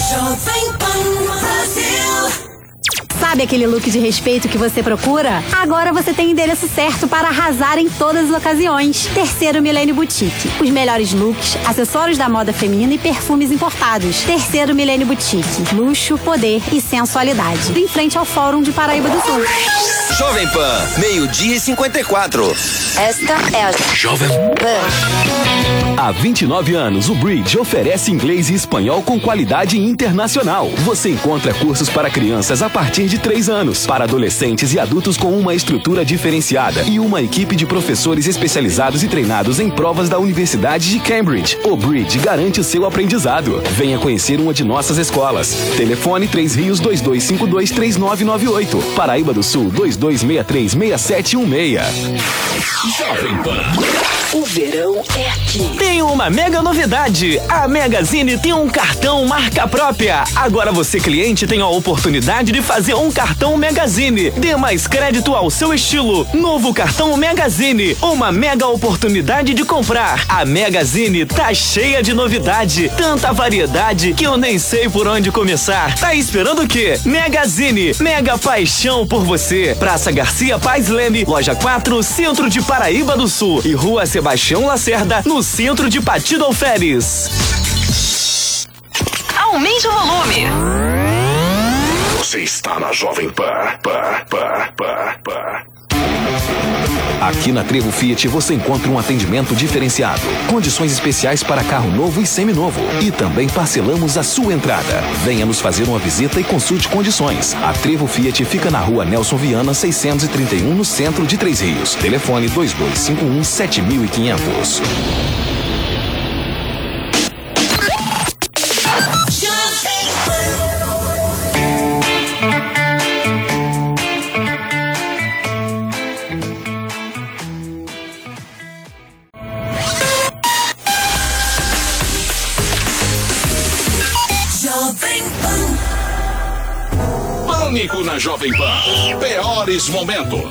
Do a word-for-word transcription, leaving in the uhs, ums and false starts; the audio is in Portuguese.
Jovem Pan Brasil. Sabe aquele look de respeito que você procura? Agora você tem o endereço certo para arrasar em todas as ocasiões. Terceiro Milênio Boutique. Os melhores looks, acessórios da moda feminina e perfumes importados. Terceiro Milênio Boutique. Luxo, poder e sensualidade. Em frente ao Fórum de Paraíba do Sul. Jovem Pan, meio-dia e cinquenta e quatro. Esta é a Jovem Pan. Há vinte e nove anos, o Bridge oferece inglês e espanhol com qualidade internacional. Você encontra cursos para crianças a partir de três anos, para adolescentes e adultos com uma estrutura diferenciada e uma equipe de professores especializados e treinados em provas da Universidade de Cambridge. O Bridge garante o seu aprendizado. Venha conhecer uma de nossas escolas. Telefone três Rios dois dois cinco dois três nove nove oito. Paraíba do Sul dois dois seis três seis sete um seis. Jovem Pan. O verão é aqui. Tem uma mega novidade. A Megazine tem um cartão marca própria. Agora você, cliente, tem a oportunidade de fazer um cartão Megazine. Dê mais crédito ao seu estilo. Novo cartão Megazine. Uma mega oportunidade de comprar. A Megazine tá cheia de novidade. Tanta variedade que eu nem sei por onde começar. Tá esperando o quê? Megazine. Mega paixão por você. Praça Garcia Paz Leme, loja quatro, Centro de Paraíba do Sul. E Rua Sebastião Lacerda, no centro de Patido Alferes. Aumente o volume. Você está na Jovem Pan. Pan, pan, pan, pan. Aqui na Trevo Fiat você encontra um atendimento diferenciado, condições especiais para carro novo e seminovo, e também parcelamos a sua entrada. Venha nos fazer uma visita e consulte condições. A Trevo Fiat fica na Rua Nelson Viana seiscentos e trinta e um, no centro de Três Rios. Telefone dois dois cinco um sete mil e quinhentos. Pânico na Jovem Pan. Piores momentos.